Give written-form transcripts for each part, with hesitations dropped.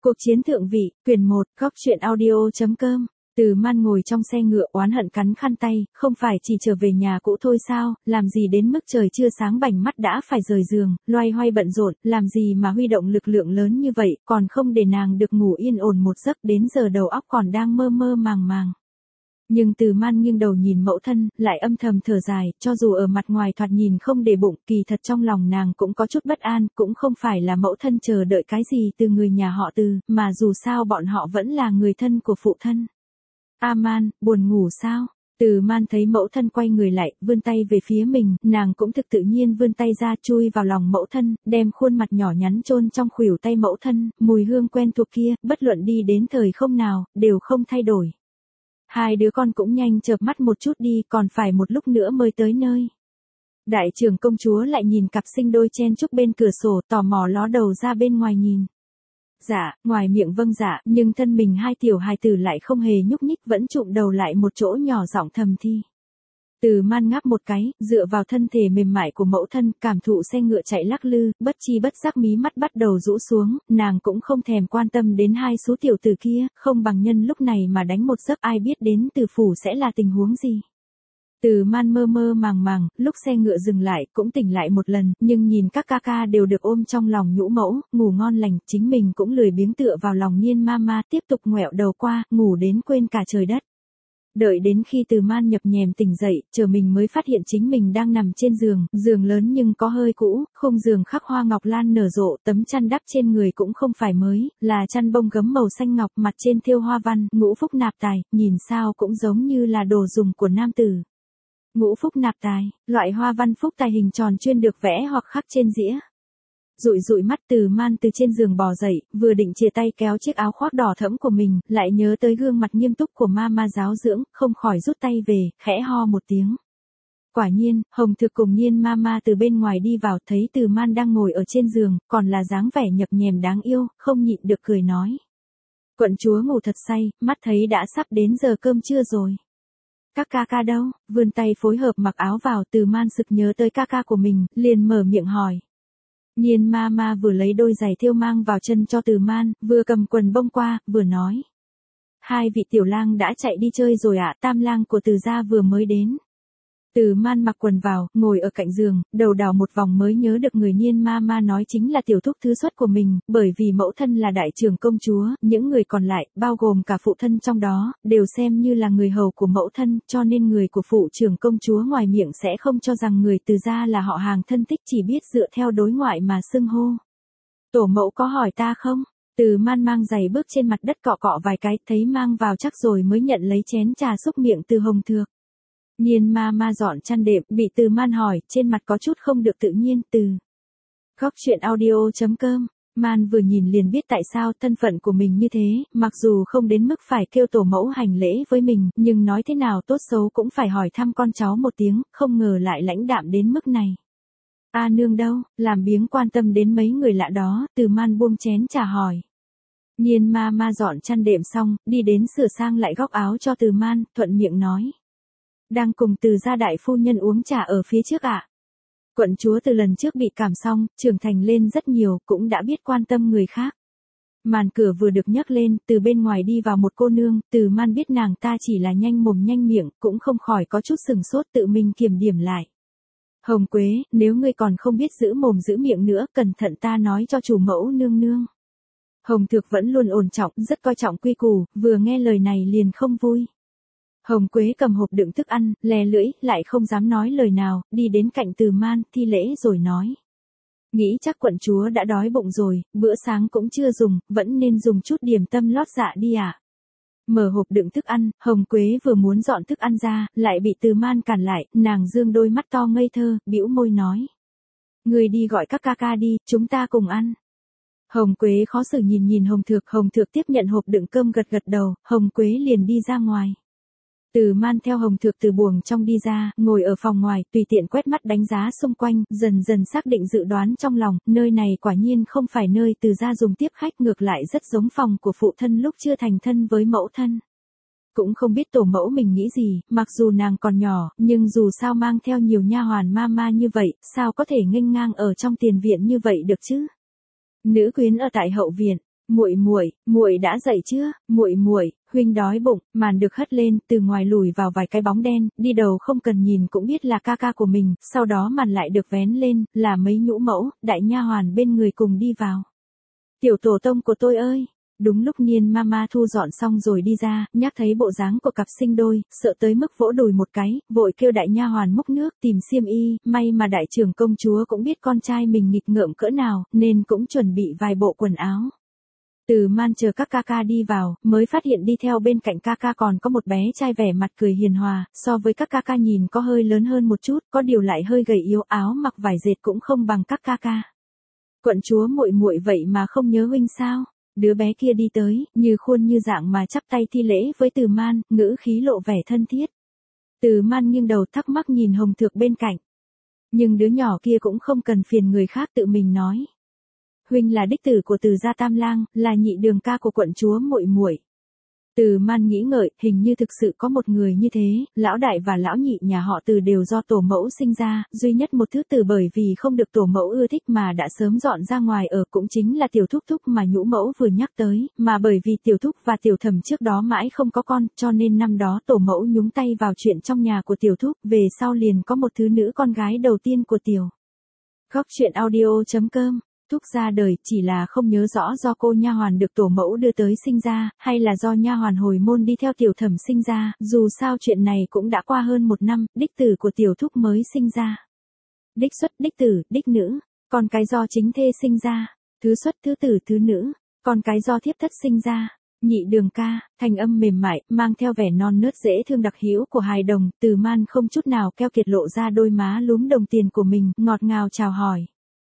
Cuộc chiến thượng vị, quyền 1, góc truyện audio.com. Từ Man ngồi trong xe ngựa oán hận cắn khăn tay, không phải chỉ trở về nhà cũ thôi sao, làm gì đến mức trời chưa sáng bảnh mắt đã phải rời giường, loay hoay bận rộn, làm gì mà huy động lực lượng lớn như vậy, còn không để nàng được ngủ yên ổn một giấc, đến giờ đầu óc còn đang mơ mơ màng màng. Nhưng Từ Man nghiêng đầu nhìn mẫu thân, lại âm thầm thở dài, cho dù ở mặt ngoài thoạt nhìn không để bụng, kỳ thật trong lòng nàng cũng có chút bất an, cũng không phải là mẫu thân chờ đợi cái gì từ người nhà họ Từ, mà dù sao bọn họ vẫn là người thân của phụ thân. A Man, buồn ngủ sao? Từ Man thấy mẫu thân quay người lại, vươn tay về phía mình, nàng cũng thực tự nhiên vươn tay ra chui vào lòng mẫu thân, đem khuôn mặt nhỏ nhắn chôn trong khuỷu tay mẫu thân, mùi hương quen thuộc kia, bất luận đi đến thời không nào, đều không thay đổi. Hai đứa con cũng nhanh chợp mắt một chút đi, còn phải một lúc nữa mới tới nơi. Đại trưởng công chúa lại nhìn cặp sinh đôi chen chúc bên cửa sổ, tò mò ló đầu ra bên ngoài nhìn. Dạ, ngoài miệng vâng dạ, nhưng thân mình hai tiểu hài tử lại không hề nhúc nhích, vẫn chụm đầu lại một chỗ nhỏ giọng thầm thi. Từ Man ngáp một cái, dựa vào thân thể mềm mại của mẫu thân, cảm thụ xe ngựa chạy lắc lư, bất chi bất giác mí mắt bắt đầu rũ xuống, nàng cũng không thèm quan tâm đến hai số tiểu tử kia, không bằng nhân lúc này mà đánh một giấc, ai biết đến Từ phủ sẽ là tình huống gì. Từ Man mơ mơ màng màng, lúc xe ngựa dừng lại, cũng tỉnh lại một lần, nhưng nhìn các ca ca đều được ôm trong lòng nhũ mẫu, ngủ ngon lành, chính mình cũng lười biếng tựa vào lòng Niên Mama, tiếp tục ngoẹo đầu qua, ngủ đến quên cả trời đất. Đợi đến khi Từ Man nhập nhèm tỉnh dậy, chờ mình mới phát hiện chính mình đang nằm trên giường, giường lớn nhưng có hơi cũ, khung giường khắc hoa ngọc lan nở rộ, tấm chăn đắp trên người cũng không phải mới, là chăn bông gấm màu xanh ngọc, mặt trên thêu hoa văn, ngũ phúc nạp tài, nhìn sao cũng giống như là đồ dùng của nam tử. Ngũ phúc nạp tài, loại hoa văn phúc tài hình tròn chuyên được vẽ hoặc khắc trên dĩa. Dụi dụi mắt Từ Man từ trên giường bò dậy, vừa định chia tay kéo chiếc áo khoác đỏ thẫm của mình, lại nhớ tới gương mặt nghiêm túc của Mama giáo dưỡng, không khỏi rút tay về, khẽ ho một tiếng. Quả nhiên, Hồng Thực cùng Niên Mama từ bên ngoài đi vào, thấy Từ Man đang ngồi ở trên giường, còn là dáng vẻ nhập nhèm đáng yêu, không nhịn được cười nói. Quận chúa ngủ thật say, mắt thấy đã sắp đến giờ cơm trưa rồi. Các ca ca đâu? Vươn tay phối hợp mặc áo vào, Từ Man sực nhớ tới ca ca của mình, liền mở miệng hỏi. Niên Mama vừa lấy đôi giày thêu mang vào chân cho Từ Man, vừa cầm quần bông qua, vừa nói. Hai vị tiểu lang đã chạy đi chơi rồi ạ, tam lang của Từ gia vừa mới đến. Từ Man mặc quần vào, ngồi ở cạnh giường, đầu đảo một vòng mới nhớ được người Niên Mama nói chính là tiểu thúc thứ xuất của mình, bởi vì mẫu thân là đại trưởng công chúa, những người còn lại, bao gồm cả phụ thân trong đó, đều xem như là người hầu của mẫu thân, cho nên người của phụ trưởng công chúa ngoài miệng sẽ không cho rằng người Từ gia là họ hàng thân thích, chỉ biết dựa theo đối ngoại mà xưng hô. Tổ mẫu có hỏi ta không? Từ Man mang giày bước trên mặt đất cọ cọ vài cái, thấy mang vào chắc rồi mới nhận lấy chén trà xúc miệng từ Hồng Thược. Niên Mama dọn chăn đệm, bị Từ Man hỏi, trên mặt có chút không được tự nhiên. Từ góc truyện audio.com. Man vừa nhìn liền biết tại sao thân phận của mình như thế, mặc dù không đến mức phải kêu tổ mẫu hành lễ với mình, nhưng nói thế nào tốt xấu cũng phải hỏi thăm con cháu một tiếng, không ngờ lại lãnh đạm đến mức này. A nương đâu? Làm biếng quan tâm đến mấy người lạ đó, Từ Man buông chén trà hỏi. Niên Mama dọn chăn đệm xong, đi đến sửa sang lại góc áo cho Từ Man, thuận miệng nói. Đang cùng Từ gia đại phu nhân uống trà ở phía trước ạ. Quận chúa từ lần trước bị cảm xong, trưởng thành lên rất nhiều, cũng đã biết quan tâm người khác. Màn cửa vừa được nhấc lên, từ bên ngoài đi vào một cô nương, Từ Man biết nàng ta chỉ là nhanh mồm nhanh miệng, cũng không khỏi có chút sừng sốt, tự mình kiểm điểm lại. Hồng Quế, nếu ngươi còn không biết giữ mồm giữ miệng nữa, cẩn thận ta nói cho chủ mẫu nương nương. Hồng Thược vẫn luôn ổn trọng, rất coi trọng quy củ, vừa nghe lời này liền không vui. Hồng Quế cầm hộp đựng thức ăn, lè lưỡi, lại không dám nói lời nào, đi đến cạnh Từ Man, thi lễ rồi nói. Nghĩ chắc quận chúa đã đói bụng rồi, bữa sáng cũng chưa dùng, vẫn nên dùng chút điểm tâm lót dạ đi ạ. Mở hộp đựng thức ăn, Hồng Quế vừa muốn dọn thức ăn ra, lại bị Từ Man cản lại, nàng dương đôi mắt to ngây thơ, bĩu môi nói. Người đi gọi các ca ca đi, chúng ta cùng ăn. Hồng Quế khó xử nhìn Hồng Thược tiếp nhận hộp đựng cơm gật gật đầu, Hồng Quế liền đi ra ngoài. Từ Man theo Hồng Thược từ buồng trong đi ra, ngồi ở phòng ngoài, tùy tiện quét mắt đánh giá xung quanh, dần dần xác định dự đoán trong lòng, nơi này quả nhiên không phải nơi Từ gia dùng tiếp khách, ngược lại rất giống phòng của phụ thân lúc chưa thành thân với mẫu thân. Cũng không biết tổ mẫu mình nghĩ gì, mặc dù nàng còn nhỏ, nhưng dù sao mang theo nhiều nha hoàn Mama như vậy, sao có thể nghênh ngang ở trong tiền viện như vậy được chứ? Nữ quyến ở tại hậu viện. Muội đã dậy chưa? Muội, huynh đói bụng." Màn được hất lên, từ ngoài lùi vào vài cái bóng đen, đi đầu không cần nhìn cũng biết là ca ca của mình, sau đó màn lại được vén lên, là mấy nhũ mẫu, đại nha hoàn bên người cùng đi vào. "Tiểu tổ tông của tôi ơi." Đúng lúc Niên Mama thu dọn xong rồi đi ra, nhắc thấy bộ dáng của cặp sinh đôi, sợ tới mức vỗ đùi một cái, vội kêu đại nha hoàn múc nước tìm xiêm y, may mà đại trưởng công chúa cũng biết con trai mình nghịch ngợm cỡ nào, nên cũng chuẩn bị vài bộ quần áo. Từ Man chờ các ca ca đi vào, mới phát hiện đi theo bên cạnh ca ca còn có một bé trai vẻ mặt cười hiền hòa, so với các ca ca nhìn có hơi lớn hơn một chút, có điều lại hơi gầy yếu, áo mặc vải dệt cũng không bằng các ca ca. "Quận chúa muội vậy mà không nhớ huynh sao?" Đứa bé kia đi tới, như khuôn như dạng mà chắp tay thi lễ với Từ Man, ngữ khí lộ vẻ thân thiết. Từ Man nghiêng đầu thắc mắc nhìn Hồng Thược bên cạnh. Nhưng đứa nhỏ kia cũng không cần phiền người khác, tự mình nói: "Huynh là đích tử của Từ gia Tam Lang, là nhị đường ca của quận chúa muội." Từ Man nghĩ ngợi, hình như thực sự có một người như thế, lão đại và lão nhị nhà họ Từ đều do tổ mẫu sinh ra, duy nhất một thứ Từ bởi vì không được tổ mẫu ưa thích mà đã sớm dọn ra ngoài ở, cũng chính là tiểu thúc thúc mà nhũ mẫu vừa nhắc tới, mà bởi vì tiểu thúc và tiểu thẩm trước đó mãi không có con, cho nên năm đó tổ mẫu nhúng tay vào chuyện trong nhà của tiểu thúc, về sau liền có một thứ nữ con gái đầu tiên của tiểu. Góc truyện audio.com. Thúc ra đời chỉ là không nhớ rõ do cô nha hoàn được tổ mẫu đưa tới sinh ra, hay là do nha hoàn hồi môn đi theo tiểu thẩm sinh ra, dù sao chuyện này cũng đã qua hơn 1 năm, đích tử của tiểu thúc mới sinh ra. Đích xuất, đích tử, đích nữ, còn cái do chính thê sinh ra, thứ xuất, thứ tử, thứ nữ, còn cái do thiếp thất sinh ra. Nhị đường ca, thanh âm mềm mại, mang theo vẻ non nớt dễ thương đặc hữu của hài đồng, Từ Man không chút nào keo kiệt lộ ra đôi má lúm đồng tiền của mình, ngọt ngào chào hỏi.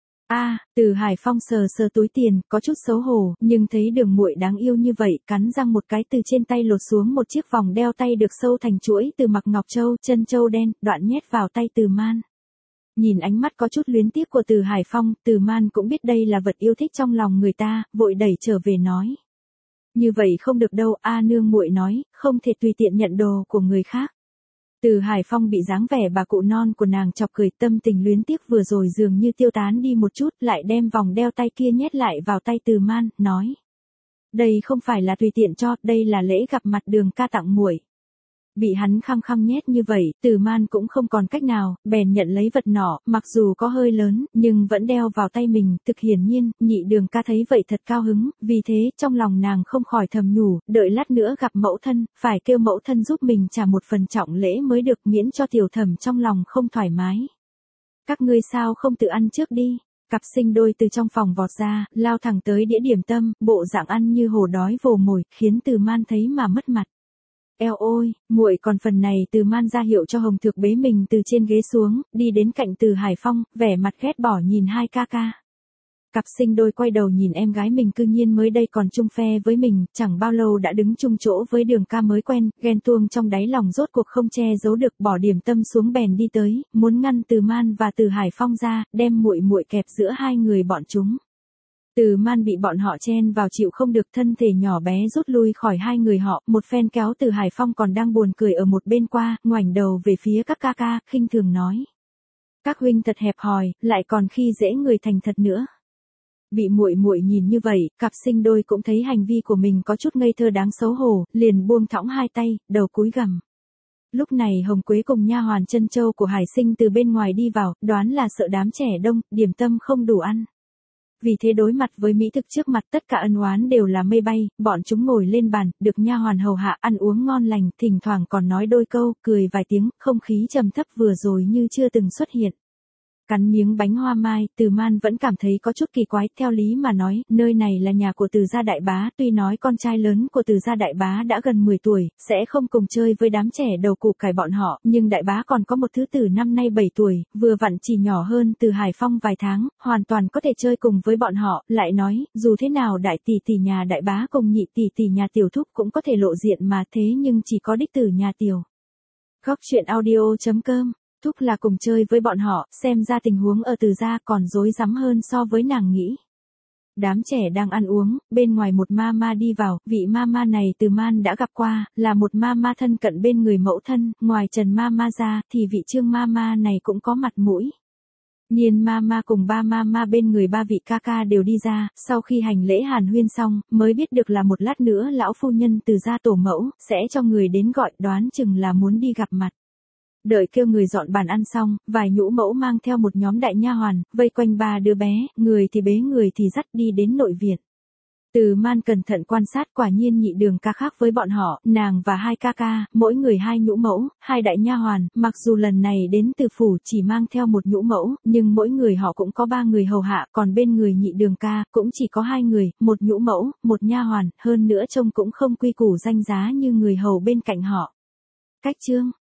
Từ Hải Phong sờ sờ túi tiền, có chút xấu hổ, nhưng thấy đường muội đáng yêu như vậy, cắn răng một cái từ trên tay lột xuống một chiếc vòng đeo tay được sâu thành chuỗi từ mặc ngọc châu, chân châu đen, đoạn nhét vào tay Từ Man. Nhìn ánh mắt có chút luyến tiếc của Từ Hải Phong, Từ Man cũng biết đây là vật yêu thích trong lòng người ta, vội đẩy trở về nói: "Như vậy không được đâu, nương muội nói, không thể tùy tiện nhận đồ của người khác." Từ Hải Phong bị dáng vẻ bà cụ non của nàng chọc cười, tâm tình luyến tiếc vừa rồi dường như tiêu tán đi một chút, lại đem vòng đeo tay kia nhét lại vào tay Từ Man, nói: "Đây không phải là tùy tiện cho, đây là lễ gặp mặt đường ca tặng muội." Bị hắn khăng khăng nhét như vậy, Từ Man cũng không còn cách nào, bèn nhận lấy vật nọ, mặc dù có hơi lớn, nhưng vẫn đeo vào tay mình, thực hiển nhiên, nhị đường ca thấy vậy thật cao hứng, vì thế, trong lòng nàng không khỏi thầm nhủ, đợi lát nữa gặp mẫu thân, phải kêu mẫu thân giúp mình trả một phần trọng lễ mới được, miễn cho tiểu thẩm trong lòng không thoải mái. "Các ngươi sao không tự ăn trước đi?" Cặp sinh đôi từ trong phòng vọt ra, lao thẳng tới đĩa điểm tâm, bộ dạng ăn như hổ đói vồ mồi, khiến Từ Man thấy mà mất mặt. "Eo ôi, muội còn phần này." Từ Man ra hiệu cho Hồng Thược bế mình từ trên ghế xuống, đi đến cạnh Từ Hải Phong, vẻ mặt ghét bỏ nhìn hai ca ca. Cặp sinh đôi quay đầu nhìn em gái mình cư nhiên mới đây còn chung phe với mình, chẳng bao lâu đã đứng chung chỗ với đường ca mới quen, ghen tuông trong đáy lòng rốt cuộc không che giấu được, bỏ điểm tâm xuống bèn đi tới, muốn ngăn Từ Man và Từ Hải Phong ra, đem muội kẹp giữa hai người bọn chúng. Từ Man bị bọn họ chen vào chịu không được, thân thể nhỏ bé rút lui khỏi hai người họ, một phen kéo Từ Hải Phong còn đang buồn cười ở một bên qua, ngoảnh đầu về phía các ca ca, khinh thường nói: "Các huynh thật hẹp hòi, lại còn khi dễ người thành thật nữa." Bị muội nhìn như vậy, cặp sinh đôi cũng thấy hành vi của mình có chút ngây thơ đáng xấu hổ, liền buông thõng hai tay, đầu cúi gằm. Lúc này Hồng Quế cùng nha hoàn Chân Châu của Hải Sinh từ bên ngoài đi vào, đoán là sợ đám trẻ đông, điểm tâm không đủ ăn. Vì thế đối mặt với mỹ thực trước mặt, tất cả ân oán đều là mây bay, bọn chúng ngồi lên bàn, được nha hoàn hầu hạ ăn uống ngon lành, thỉnh thoảng còn nói đôi câu, cười vài tiếng, không khí trầm thấp vừa rồi như chưa từng xuất hiện. Cắn miếng bánh hoa mai, Từ Man vẫn cảm thấy có chút kỳ quái, theo lý mà nói, nơi này là nhà của Từ gia đại bá, tuy nói con trai lớn của Từ gia đại bá đã gần 10 tuổi, sẽ không cùng chơi với đám trẻ đầu củ cải bọn họ, nhưng đại bá còn có một thứ tử năm nay 7 tuổi, vừa vặn chỉ nhỏ hơn Từ Hải Phong vài tháng, hoàn toàn có thể chơi cùng với bọn họ, lại nói, dù thế nào đại tỷ tỷ nhà đại bá cùng nhị tỷ tỷ nhà tiểu thúc cũng có thể lộ diện mà, thế nhưng chỉ có đích tử nhà tiểu. Góc truyện audio.com. Thúc là cùng chơi với bọn họ, xem ra tình huống ở Từ gia còn rối rắm hơn so với nàng nghĩ. Đám trẻ đang ăn uống, bên ngoài một mama đi vào, vị mama này Từ Man đã gặp qua, là một mama thân cận bên người mẫu thân, ngoài Trần mama ra, thì vị Trương mama này cũng có mặt mũi. Nhiên mama cùng ba mama bên người ba vị ca ca đều đi ra, sau khi hành lễ hàn huyên xong, mới biết được là một lát nữa lão phu nhân từ gia tổ mẫu, sẽ cho người đến gọi, đoán chừng là muốn đi gặp mặt. Đợi kêu người dọn bàn ăn xong, vài nhũ mẫu mang theo một nhóm đại nha hoàn, vây quanh ba đứa bé, người thì bế người thì dắt đi đến nội viện. Từ Man cẩn thận quan sát, quả nhiên Nhị Đường ca khác với bọn họ, nàng và hai ca ca, mỗi người hai nhũ mẫu, hai đại nha hoàn, mặc dù lần này đến từ phủ chỉ mang theo một nhũ mẫu, nhưng mỗi người họ cũng có ba người hầu hạ, còn bên người Nhị Đường ca, cũng chỉ có hai người, một nhũ mẫu, một nha hoàn, hơn nữa trông cũng không quy củ danh giá như người hầu bên cạnh họ. Cách chương